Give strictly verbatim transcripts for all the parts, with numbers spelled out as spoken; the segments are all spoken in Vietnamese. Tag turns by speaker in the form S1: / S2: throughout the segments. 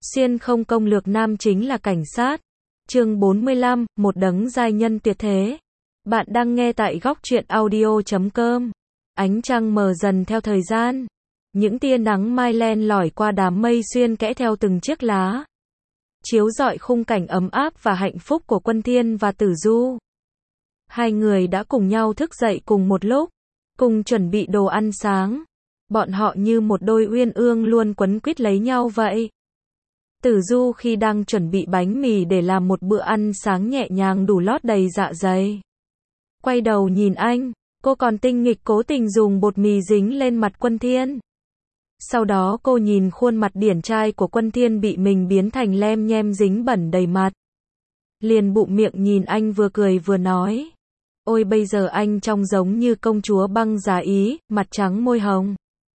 S1: Xuyên không công lược nam chính là cảnh sát. Chương bốn mươi lăm, một đấng giai nhân tuyệt thế. Bạn đang nghe tại góc truyện audio chấm com. Ánh trăng mờ dần theo thời gian. Những tia nắng mai len lỏi qua đám mây xuyên kẽ theo từng chiếc lá. Chiếu rọi khung cảnh ấm áp và hạnh phúc của Quân Thiên và Tử Du. Hai người đã cùng nhau thức dậy cùng một lúc, cùng chuẩn bị đồ ăn sáng. Bọn họ như một đôi uyên ương luôn quấn quýt lấy nhau vậy. Tử Du khi đang chuẩn bị bánh mì để làm một bữa ăn sáng nhẹ nhàng đủ lót đầy dạ dày. Quay đầu nhìn anh, cô còn tinh nghịch cố tình dùng bột mì dính lên mặt Quân Thiên. Sau đó cô nhìn khuôn mặt điển trai của Quân Thiên bị mình biến thành lem nhem dính bẩn đầy mặt. Liền bụng miệng nhìn anh vừa cười vừa nói. Ôi bây giờ anh trông giống như công chúa băng giá Ý, mặt trắng môi hồng.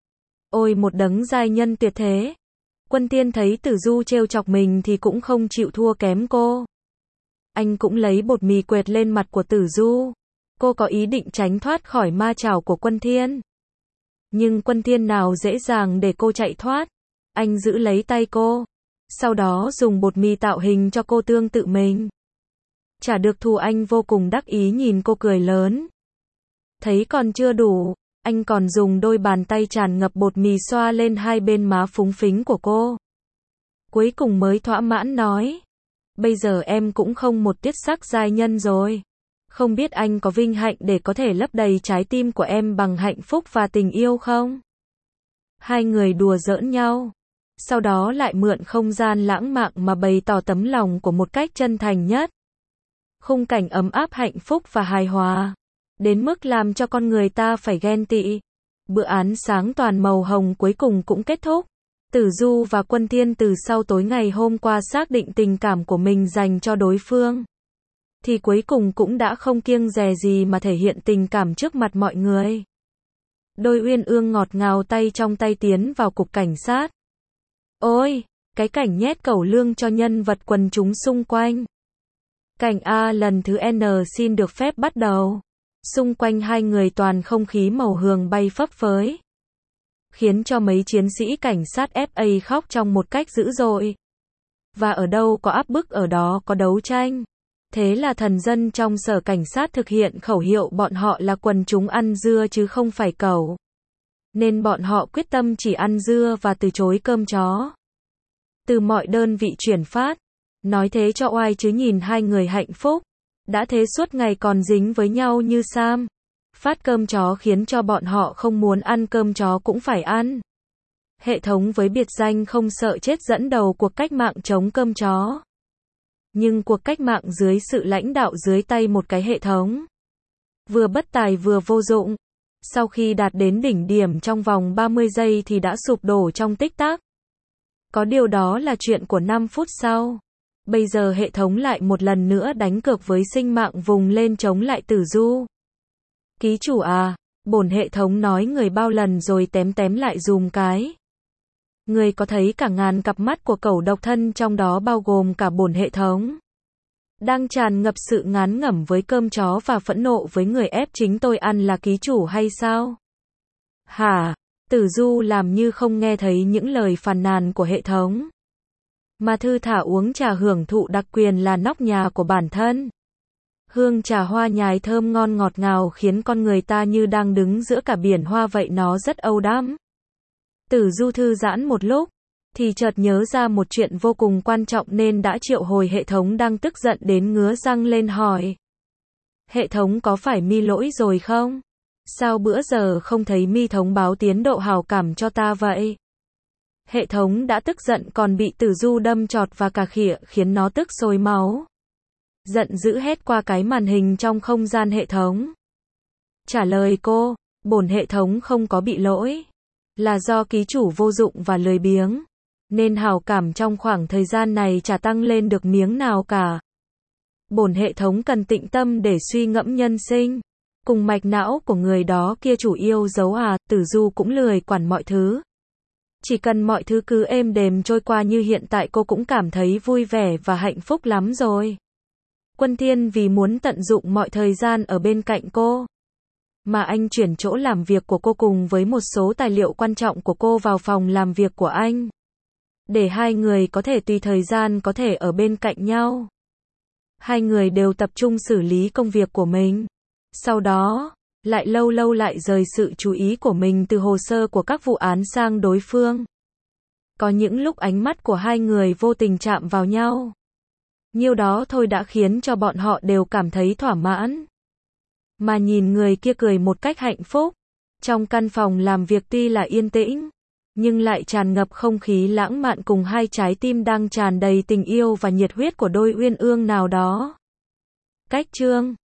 S1: Ôi một đấng giai nhân tuyệt thế. Quân Thiên thấy Tử Du trêu chọc mình thì cũng không chịu thua kém cô. Anh cũng lấy bột mì quệt lên mặt của Tử Du. Cô có ý định tránh thoát khỏi ma chảo của Quân Thiên. Nhưng Quân Thiên nào dễ dàng để cô chạy thoát. Anh giữ lấy tay cô. Sau đó dùng bột mì tạo hình cho cô tương tự mình. Chả được thù anh vô cùng đắc ý nhìn cô cười lớn. Thấy còn chưa đủ, anh còn dùng đôi bàn tay tràn ngập bột mì xoa lên hai bên má phúng phính của cô. Cuối cùng mới thỏa mãn nói. Bây giờ em cũng không một tiết sắc giai nhân rồi. Không biết anh có vinh hạnh để có thể lấp đầy trái tim của em bằng hạnh phúc và tình yêu không? Hai người đùa giỡn nhau. Sau đó lại mượn không gian lãng mạn mà bày tỏ tấm lòng của một cách chân thành nhất. Khung cảnh ấm áp hạnh phúc và hài hòa. Đến mức làm cho con người ta phải ghen tị. Bữa ăn sáng toàn màu hồng cuối cùng cũng kết thúc. Tử Du và Quân Thiên từ sau tối ngày hôm qua xác định tình cảm của mình dành cho đối phương. Thì cuối cùng cũng đã không kiêng dè gì mà thể hiện tình cảm trước mặt mọi người. Đôi uyên ương ngọt ngào tay trong tay tiến vào cục cảnh sát. Ôi, cái cảnh nhét cẩu lương cho nhân vật quần chúng xung quanh. Cảnh A lần thứ N xin được phép bắt đầu. Xung quanh hai người toàn không khí màu hường bay phấp phới. Khiến cho mấy chiến sĩ cảnh sát ép a khóc trong một cách dữ dội. Và ở đâu có áp bức ở đó có đấu tranh. Thế là thần dân trong sở cảnh sát thực hiện khẩu hiệu bọn họ là quần chúng ăn dưa chứ không phải cẩu. Nên bọn họ quyết tâm chỉ ăn dưa và từ chối cơm chó. Từ mọi đơn vị chuyển phát. Nói thế cho oai chứ nhìn hai người hạnh phúc. Đã thế suốt ngày còn dính với nhau như Sam. Phát cơm chó khiến cho bọn họ không muốn ăn cơm chó cũng phải ăn. Hệ thống với biệt danh không sợ chết dẫn đầu cuộc cách mạng chống cơm chó. Nhưng cuộc cách mạng dưới sự lãnh đạo dưới tay một cái hệ thống. Vừa bất tài vừa vô dụng. Sau khi đạt đến đỉnh điểm trong vòng ba mươi giây thì đã sụp đổ trong tích tắc. Có điều đó là chuyện của năm phút sau. Bây giờ hệ thống lại một lần nữa đánh cược với sinh mạng vùng lên chống lại Tử Du. Ký chủ à, bổn hệ thống nói người bao lần rồi tém tém lại dùm cái. Người có thấy cả ngàn cặp mắt của cẩu độc thân trong đó bao gồm cả bổn hệ thống. Đang tràn ngập sự ngán ngẩm với cơm chó và phẫn nộ với người ép chính tôi ăn là ký chủ hay sao? Hả? Tử Du làm như không nghe thấy những lời phàn nàn của hệ thống. Mà thư thả uống trà hưởng thụ đặc quyền là nóc nhà của bản thân. Hương trà hoa nhài thơm ngon ngọt ngào khiến con người ta như đang đứng giữa cả biển hoa vậy nó rất âu đắm. Tử Du thư giãn một lúc, thì chợt nhớ ra một chuyện vô cùng quan trọng nên đã triệu hồi hệ thống đang tức giận đến ngứa răng lên hỏi. Hệ thống có phải mi lỗi rồi không? Sao bữa giờ không thấy mi thông báo tiến độ hảo cảm cho ta vậy? Hệ thống đã tức giận còn bị Tử Du đâm chọt và cà khịa khiến nó tức sôi máu. Giận dữ hét qua cái màn hình trong không gian hệ thống. Trả lời cô, bổn hệ thống không có bị lỗi. Là do ký chủ vô dụng và lười biếng. Nên hảo cảm trong khoảng thời gian này chả tăng lên được miếng nào cả. Bổn hệ thống cần tĩnh tâm để suy ngẫm nhân sinh. Cùng mạch não của người đó kia chủ yêu dấu à, Tử Du cũng lười quản mọi thứ. Chỉ cần mọi thứ cứ êm đềm trôi qua như hiện tại cô cũng cảm thấy vui vẻ và hạnh phúc lắm rồi. Quân Thiên vì muốn tận dụng mọi thời gian ở bên cạnh cô. Mà anh chuyển chỗ làm việc của cô cùng với một số tài liệu quan trọng của cô vào phòng làm việc của anh. để hai người có thể tùy thời gian có thể ở bên cạnh nhau. Hai người đều tập trung xử lý công việc của mình. Sau đó, lại lâu lâu lại rời sự chú ý của mình từ hồ sơ của các vụ án sang đối phương. Có những lúc ánh mắt của hai người vô tình chạm vào nhau. Nhiêu đó thôi đã khiến cho bọn họ đều cảm thấy thỏa mãn. Mà nhìn người kia cười một cách hạnh phúc. Trong căn phòng làm việc tuy là yên tĩnh, nhưng lại tràn ngập không khí lãng mạn cùng hai trái tim đang tràn đầy tình yêu và nhiệt huyết của đôi uyên ương nào đó. Cách chương